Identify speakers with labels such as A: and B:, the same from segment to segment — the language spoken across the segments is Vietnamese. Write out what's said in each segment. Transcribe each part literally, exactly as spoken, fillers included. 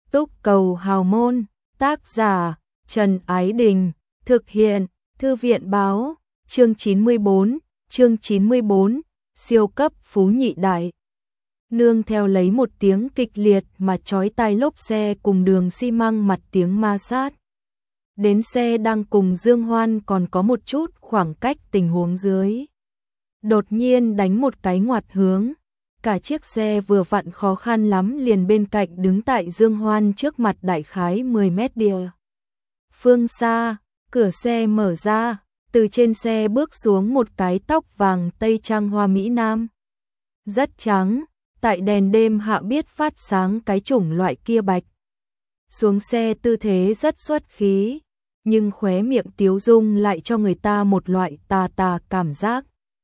A: Túc Cầu Hào Môn, tác giả Trần Ái Đình, thực hiện Thư viện Báo, chương chín mươi bốn, chương chín mươi bốn, siêu cấp phú nhị đại. Nương theo lấy một tiếng kịch liệt mà chói tai lốp xe cùng đường xi măng mặt tiếng ma sát. Đến xe đang cùng Dương Hoan còn có một chút khoảng cách tình huống dưới. Đột nhiên đánh một cái ngoặt hướng. Cả chiếc xe vừa vặn khó khăn lắm liền bên cạnh đứng tại Dương Hoan trước mặt đại khái mười mét địa. Phương xa, cửa xe mở ra, từ trên xe bước xuống một cái tóc vàng tây trang hoa mỹ nam. Rất trắng, tại đèn đêm hạ biết phát sáng cái chủng loại kia bạch. Xuống xe tư thế rất xuất khí, nhưng khóe miệng tiếu dung lại cho người ta một loại tà tà cảm giác.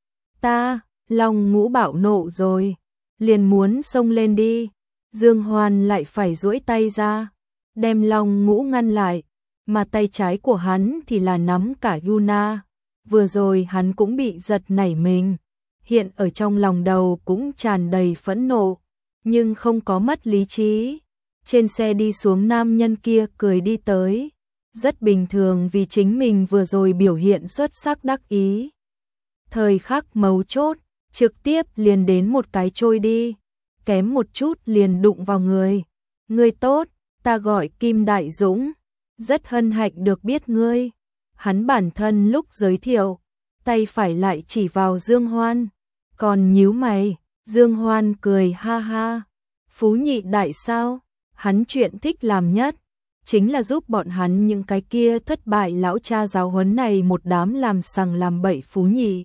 A: Ta, Long Ngũ bạo nộ rồi, liền muốn xông lên đi. Dương Hoan lại phải duỗi tay ra, đem Long Ngũ ngăn lại, mà tay trái của hắn thì là nắm cả Yuna. Vừa rồi hắn cũng bị giật nảy mình, hiện ở trong lòng đầu cũng tràn đầy phẫn nộ, nhưng không có mất lý trí. Trên xe đi xuống nam nhân kia cười đi tới, rất bình thường vì chính mình vừa rồi biểu hiện xuất sắc đắc ý. Thời khắc mấu chốt, trực tiếp liền đến một cái trôi đi, kém một chút liền đụng vào người. Ngươi tốt, ta gọi Kim Đại Dũng, rất hân hạnh được biết ngươi. Hắn bản thân lúc giới thiệu, tay phải lại chỉ vào Dương Hoan, còn nhíu mày. Dương Hoan cười ha ha, phú nhị đại sao? Hắn chuyện thích làm nhất chính là giúp bọn hắn những cái kia thất bại lão cha giáo huấn này một đám làm sằng làm bậy phú nhị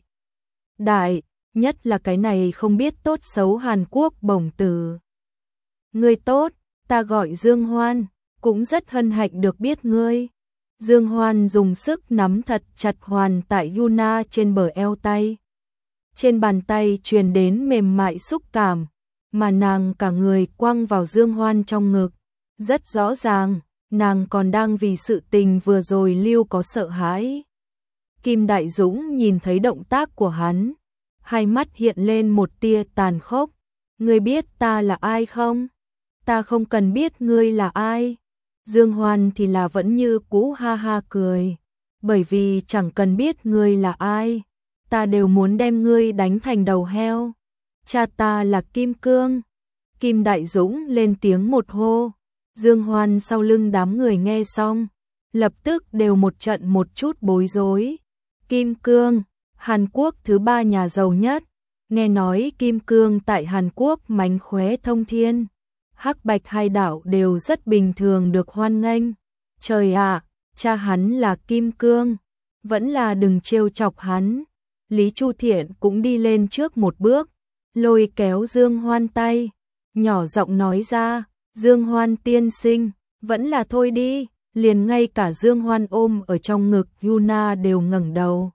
A: đại, nhất là cái này không biết tốt xấu Hàn Quốc bổng tử. Ngươi tốt, ta gọi Dương Hoan, cũng rất hân hạnh được biết ngươi. Dương Hoan dùng sức nắm thật chặt hoàn tại Yuna trên bờ eo tay. Trên bàn tay truyền đến mềm mại xúc cảm, mà nàng cả người quăng vào Dương Hoan trong ngực. Rất rõ ràng, nàng còn đang vì sự tình vừa rồi lưu có sợ hãi. Kim Đại Dũng nhìn thấy động tác của hắn, hai mắt hiện lên một tia tàn khốc. Ngươi biết ta là ai không? Ta không cần biết ngươi là ai. Dương Hoan thì là vẫn như cũ ha ha cười, bởi vì chẳng cần biết ngươi là ai, ta đều muốn đem ngươi đánh thành đầu heo. Cha ta là Kim Cương. Kim Đại Dũng lên tiếng một hô. Dương Hoan sau lưng đám người nghe xong, lập tức đều một trận một chút bối rối. Kim Cương, Hàn Quốc thứ ba nhà giàu nhất, nghe nói Kim Cương tại Hàn Quốc mánh khóe thông thiên, hắc bạch hai đảo đều rất bình thường được hoan nghênh. Trời ạ, cha hắn là Kim Cương, vẫn là đừng trêu chọc hắn. Lý Chu Thiện cũng đi lên trước một bước, lôi kéo Dương Hoan tay, nhỏ giọng nói ra, Dương Hoan tiên sinh, vẫn là thôi đi. Liền ngay cả Dương Hoan ôm ở trong ngực Yuna đều ngẩng đầu.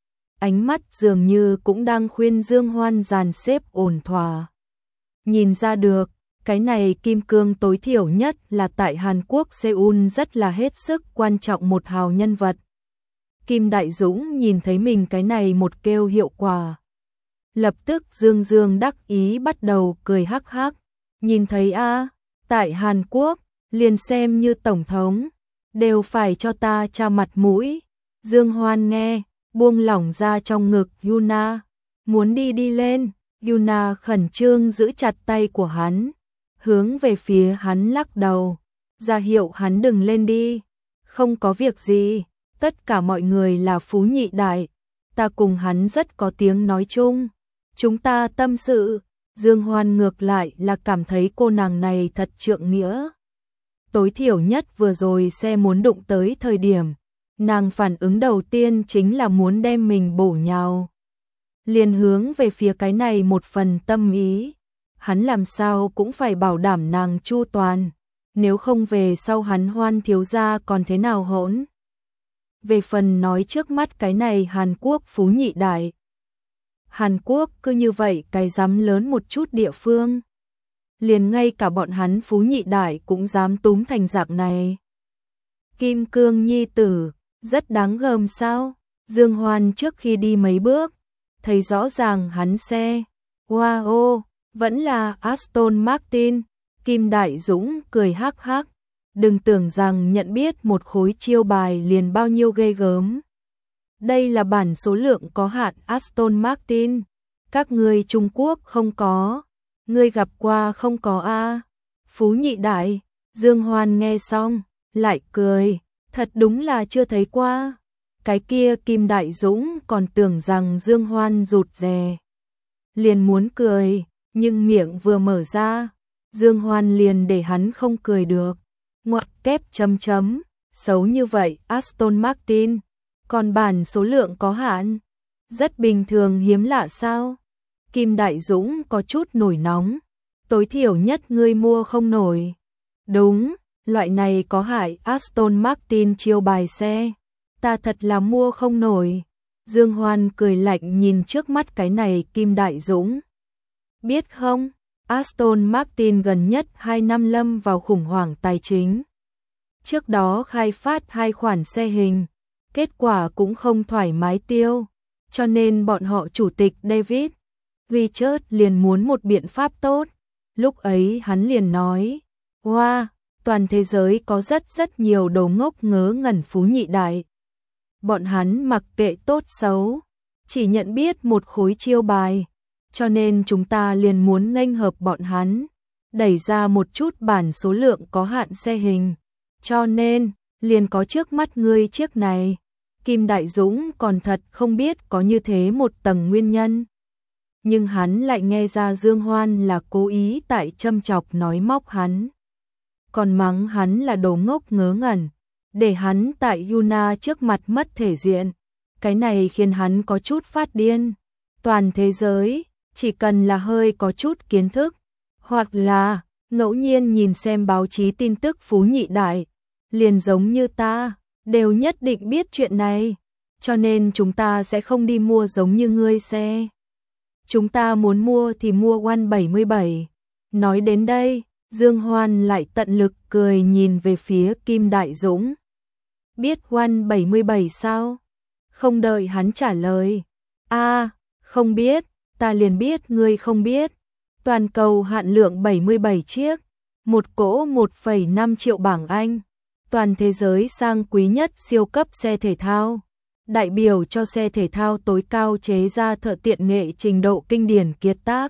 A: Ánh mắt dường như cũng đang khuyên Dương Hoan dàn xếp ổn thỏa. Nhìn ra được, cái này Kim Cương tối thiểu nhất là tại Hàn Quốc Seoul rất là hết sức quan trọng một hào nhân vật. Kim Đại Dũng nhìn thấy mình cái này một kêu hiệu quả, lập tức dương dương đắc ý bắt đầu cười hắc hắc. Nhìn thấy a, tại Hàn Quốc, liền xem như tổng thống, đều phải cho ta cha mặt mũi. Dương Hoan nghe, buông lỏng ra trong ngực Yuna, muốn đi đi lên. Yuna khẩn trương giữ chặt tay của hắn, hướng về phía hắn lắc đầu, ra hiệu hắn đừng lên đi. Không có việc gì, tất cả mọi người là phú nhị đại, ta cùng hắn rất có tiếng nói chung, chúng ta tâm sự. Dương Hoan ngược lại là cảm thấy cô nàng này thật trượng nghĩa. Tối thiểu nhất vừa rồi xe muốn đụng tới thời điểm, nàng phản ứng đầu tiên chính là muốn đem mình bổ nhào. Liền hướng về phía cái này một phần tâm ý, hắn làm sao cũng phải bảo đảm nàng chu toàn, nếu không về sau hắn Hoan thiếu gia còn thế nào hỗn. Về phần nói trước mắt cái này Hàn Quốc phú nhị đại, Hàn Quốc cứ như vậy cái dám lớn một chút địa phương, liền ngay cả bọn hắn phú nhị đại cũng dám túm thành dạng này. Kim Cương nhi tử, rất đáng gờm sao? Dương Hoan trước khi đi mấy bước, thấy rõ ràng hắn xe, wow, vẫn là Aston Martin. Kim Đại Dũng cười hắc hắc, đừng tưởng rằng nhận biết một khối chiêu bài liền bao nhiêu ghê gớm. Đây là bản số lượng có hạn Aston Martin, các ngươi Trung Quốc không có, ngươi gặp qua không có a? Phú Nhị Đại, Dương Hoan nghe xong, lại cười, thật đúng là chưa thấy qua. Cái kia Kim Đại Dũng còn tưởng rằng Dương Hoan rụt rè, liền muốn cười, nhưng miệng vừa mở ra, Dương Hoan liền để hắn không cười được. Ngoặc kép chấm chấm, xấu như vậy Aston Martin, còn bản số lượng có hạn, rất bình thường hiếm lạ sao? Kim Đại Dũng có chút nổi nóng, tối thiểu nhất ngươi mua không nổi. Đúng, loại này có hại Aston Martin chiêu bài xe, ta thật là mua không nổi. Dương Hoan cười lạnh nhìn trước mắt cái này Kim Đại Dũng. Biết không, Aston Martin gần nhất hai năm lâm vào khủng hoảng tài chính. Trước đó khai phát hai khoản xe hình, kết quả cũng không thoải mái tiêu, cho nên bọn họ chủ tịch David Richard liền muốn một biện pháp tốt. Lúc ấy hắn liền nói, wow, toàn thế giới có rất rất nhiều đồ ngốc ngớ ngẩn Phú Nhị Đại. Bọn hắn mặc kệ tốt xấu, chỉ nhận biết một khối chiêu bài, cho nên chúng ta liền muốn nghênh hợp bọn hắn, đẩy ra một chút bản số lượng có hạn xe hình, cho nên liền có trước mắt ngươi chiếc này. Kim Đại Dũng còn thật không biết có như thế một tầng nguyên nhân. Nhưng hắn lại nghe ra Dương Hoan là cố ý tại châm chọc nói móc hắn. Còn mắng hắn là đồ ngốc ngớ ngẩn, để hắn tại Yuna trước mặt mất thể diện. Cái này khiến hắn có chút phát điên. Toàn thế giới, chỉ cần là hơi có chút kiến thức, hoặc là ngẫu nhiên nhìn xem báo chí tin tức Phú Nhị Đại, liền giống như ta, đều nhất định biết chuyện này, cho nên chúng ta sẽ không đi mua giống như ngươi xe. Chúng ta muốn mua thì mua One bảy mươi bảy. Nói đến đây, Dương Hoan lại tận lực cười nhìn về phía Kim Đại Dũng. Biết One bảy mươi bảy sao? Không đợi hắn trả lời. A, không biết, ta liền biết ngươi không biết. Toàn cầu hạn lượng bảy mươi bảy chiếc, một cỗ một phẩy năm triệu bảng Anh. Toàn thế giới sang quý nhất siêu cấp xe thể thao, đại biểu cho xe thể thao tối cao chế ra thợ tiện nghệ trình độ kinh điển kiệt tác.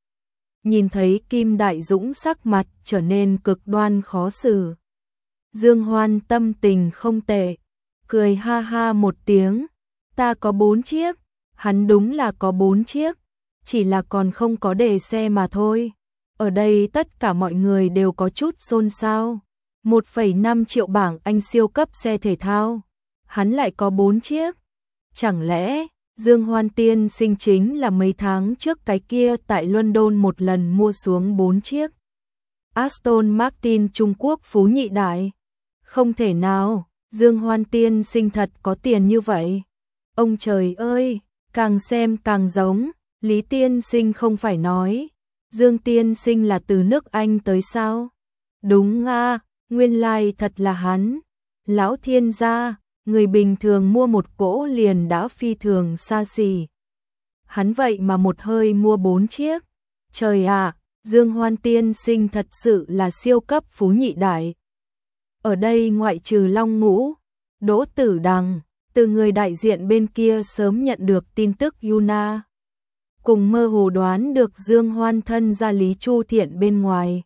A: Nhìn thấy Kim Đại Dũng sắc mặt trở nên cực đoan khó xử, Dương Hoan tâm tình không tệ, cười ha ha một tiếng, ta có bốn chiếc, hắn đúng là có bốn chiếc, chỉ là còn không có đề xe mà thôi. Ở đây tất cả mọi người đều có chút xôn xao. một phẩy năm triệu bảng Anh siêu cấp xe thể thao, hắn lại có bốn chiếc. Chẳng lẽ Dương Hoan tiên sinh chính là mấy tháng trước cái kia tại London một lần mua xuống bốn chiếc Aston Martin Trung Quốc Phú Nhị Đại? Không thể nào, Dương Hoan tiên sinh thật có tiền như vậy. Ông trời ơi, càng xem càng giống, Lý tiên sinh không phải nói Dương tiên sinh là từ nước Anh tới sao? Đúng a, nguyên lai thật là hắn. Lão thiên gia, người bình thường mua một cỗ liền đã phi thường xa xỉ. Hắn vậy mà một hơi mua bốn chiếc. Trời ạ, Dương Hoan tiên sinh thật sự là siêu cấp Phú Nhị Đại. Ở đây ngoại trừ Long Ngũ, Đỗ Tử Đằng, từ người đại diện bên kia sớm nhận được tin tức Yuna, cùng mơ hồ đoán được Dương Hoan thân ra Lý Chu Thiện bên ngoài.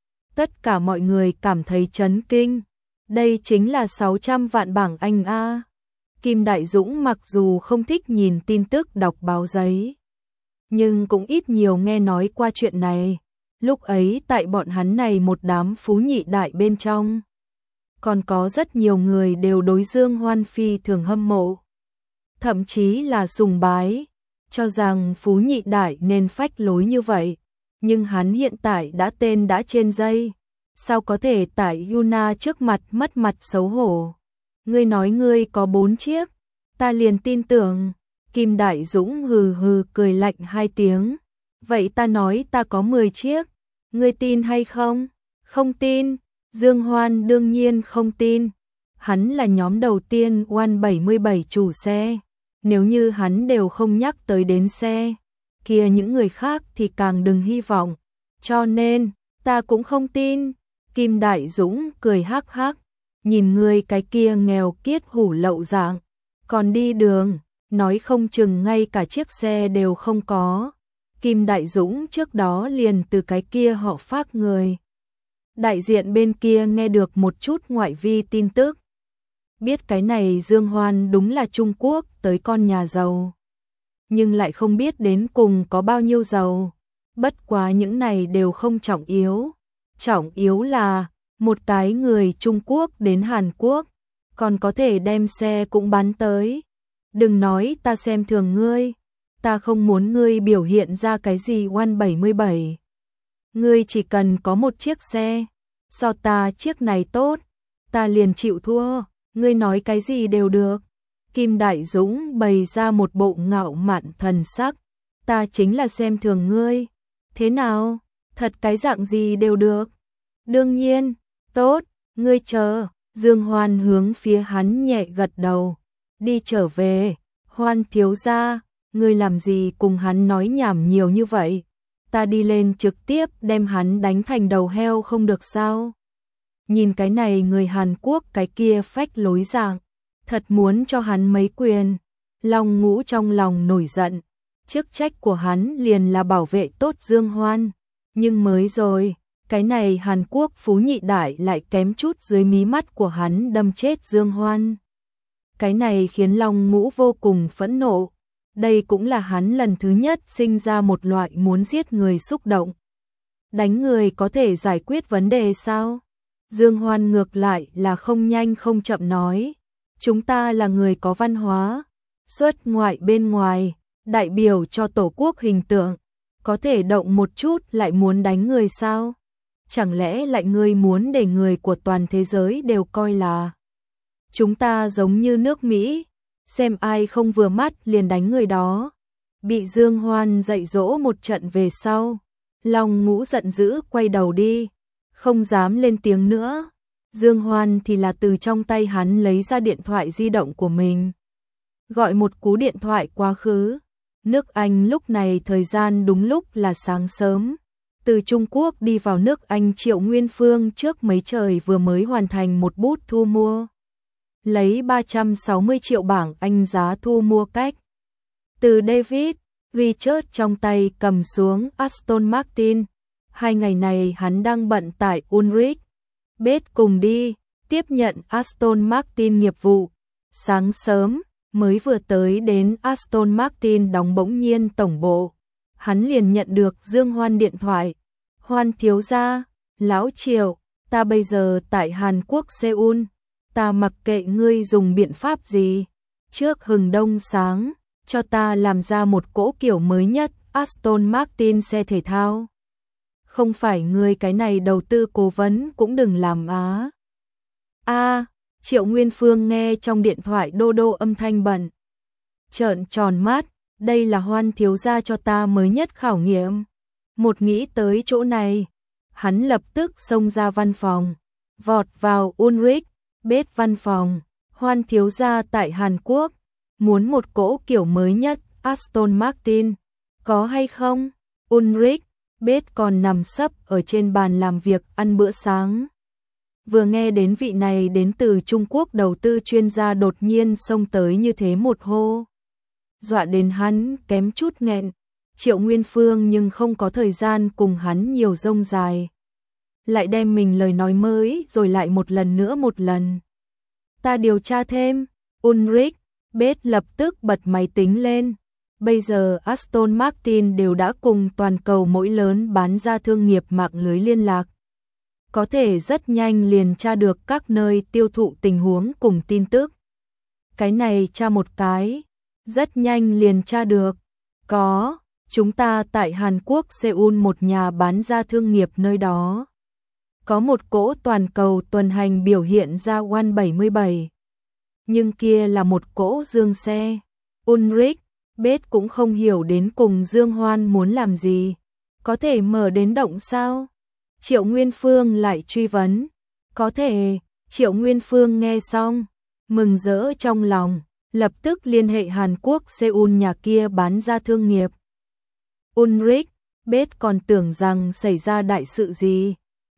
A: Tất cả mọi người cảm thấy chấn kinh. Đây chính là sáu trăm vạn bảng Anh a. Kim Đại Dũng mặc dù không thích nhìn tin tức đọc báo giấy, nhưng cũng ít nhiều nghe nói qua chuyện này. Lúc ấy tại bọn hắn này một đám Phú Nhị Đại bên trong, còn có rất nhiều người đều đối Dương Hoan phi thường hâm mộ, thậm chí là sùng bái, cho rằng Phú Nhị Đại nên phách lối như vậy. Nhưng hắn hiện tại đã tên đã trên dây, sao có thể tại Yuna trước mặt mất mặt xấu hổ. Ngươi nói ngươi có bốn chiếc, ta liền tin tưởng. Kim Đại Dũng hừ hừ cười lạnh hai tiếng. Vậy ta nói ta có mười chiếc, ngươi tin hay không? Không tin. Dương Hoan đương nhiên không tin. Hắn là nhóm đầu tiên One bảy mươi bảy chủ xe. Nếu như hắn đều không nhắc tới đến xe, kia những người khác thì càng đừng hy vọng. Cho nên, ta cũng không tin. Kim Đại Dũng cười hắc hắc, nhìn ngươi cái kia nghèo kiết hủ lậu dạng, còn đi đường, nói không chừng ngay cả chiếc xe đều không có. Kim Đại Dũng trước đó liền từ cái kia họ Phác người đại diện bên kia nghe được một chút ngoại vi tin tức. Biết cái này Dương Hoan đúng là Trung Quốc tới con nhà giàu, nhưng lại không biết đến cùng có bao nhiêu giàu. Bất quá những này đều không trọng yếu. Trọng yếu là một cái người Trung Quốc đến Hàn Quốc, còn có thể đem xe cũng bán tới. Đừng nói ta xem thường ngươi, ta không muốn ngươi biểu hiện ra cái gì oan bảy mươi bảy. Ngươi chỉ cần có một chiếc xe, so ta chiếc này tốt, ta liền chịu thua, ngươi nói cái gì đều được. Kim Đại Dũng bày ra một bộ ngạo mạn thần sắc, ta chính là xem thường ngươi. Thế nào, thật cái dạng gì đều được. Đương nhiên, tốt, ngươi chờ. Dương Hoan hướng phía hắn nhẹ gật đầu, đi trở về. Hoan thiếu gia, ngươi làm gì cùng hắn nói nhảm nhiều như vậy, ta đi lên trực tiếp đem hắn đánh thành đầu heo không được sao. Nhìn cái này người Hàn Quốc cái kia phách lối dạng, thật muốn cho hắn mấy quyền. Long Ngũ trong lòng nổi giận, chức trách của hắn liền là bảo vệ tốt Dương Hoan, nhưng mới rồi, cái này Hàn Quốc phú nhị đại lại kém chút dưới mí mắt của hắn đâm chết Dương Hoan. Cái này khiến Long Ngũ vô cùng phẫn nộ, đây cũng là hắn lần thứ nhất sinh ra một loại muốn giết người xúc động. Đánh người có thể giải quyết vấn đề sao? Dương Hoan ngược lại là không nhanh không chậm nói, chúng ta là người có văn hóa, xuất ngoại bên ngoài, đại biểu cho tổ quốc hình tượng, có thể động một chút lại muốn đánh người sao? Chẳng lẽ lại ngươi muốn để người của toàn thế giới đều coi là chúng ta giống như nước Mỹ, xem ai không vừa mắt liền đánh người đó. Bị Dương Hoan dạy dỗ một trận về sau, Long Ngũ giận dữ quay đầu đi, không dám lên tiếng nữa. Dương Hoan thì là từ trong tay hắn lấy ra điện thoại di động của mình, gọi một cú điện thoại quá khứ. Nước Anh lúc này thời gian đúng lúc là sáng sớm. Từ Trung Quốc đi vào nước Anh Triệu Nguyên Phương trước mấy trời vừa mới hoàn thành một bút thu mua, lấy ba trăm sáu mươi triệu bảng Anh giá thu mua cách từ David Richard trong tay cầm xuống Aston Martin. Hai ngày này hắn đang bận tại Ulrich Bết cùng đi tiếp nhận Aston Martin nghiệp vụ. Sáng sớm mới vừa tới đến Aston Martin đóng bỗng nhiên tổng bộ, hắn liền nhận được Dương Hoan điện thoại. Hoan thiếu gia, lão Triệu, ta bây giờ tại Hàn Quốc Seoul, ta mặc kệ ngươi dùng biện pháp gì, trước hừng đông sáng, cho ta làm ra một cỗ kiểu mới nhất Aston Martin xe thể thao. Không phải ngươi cái này đầu tư cố vấn cũng đừng làm á. A, Triệu Nguyên Phương nghe trong điện thoại đô đô âm thanh bận, trợn tròn mắt, đây là Hoan thiếu gia cho ta mới nhất khảo nghiệm. Một nghĩ tới chỗ này, hắn lập tức xông ra văn phòng, vọt vào Ulrich Bết văn phòng. Hoan thiếu gia tại Hàn Quốc, muốn một cỗ kiểu mới nhất Aston Martin, có hay không? Ulrich Bết còn nằm sấp ở trên bàn làm việc ăn bữa sáng. Vừa nghe đến vị này đến từ Trung Quốc đầu tư chuyên gia đột nhiên xông tới như thế một hô, dọa đến hắn kém chút nghẹn. Triệu Nguyên Phương nhưng không có thời gian cùng hắn nhiều rông dài, lại đem mình lời nói mới rồi lại một lần nữa một lần. Ta điều tra thêm. Ulrich Bết lập tức bật máy tính lên. Bây giờ Aston Martin đều đã cùng toàn cầu mỗi lớn bán ra thương nghiệp mạng lưới liên lạc, có thể rất nhanh liền tra được các nơi tiêu thụ tình huống cùng tin tức. Cái này tra một cái, rất nhanh liền tra được. Có, chúng ta tại Hàn Quốc Seoul một nhà bán ra thương nghiệp nơi đó, có một cỗ toàn cầu tuần hành biểu hiện ra oan bảy mươi bảy. Nhưng kia là một cỗ Dương xe. Ulrich Bết cũng không hiểu đến cùng Dương Hoan muốn làm gì, có thể mở đến động sao? Triệu Nguyên Phương lại truy vấn. Có thể. Triệu Nguyên Phương nghe xong, mừng rỡ trong lòng, lập tức liên hệ Hàn Quốc Seoul nhà kia bán ra thương nghiệp. Ulrich Bết còn tưởng rằng xảy ra đại sự gì,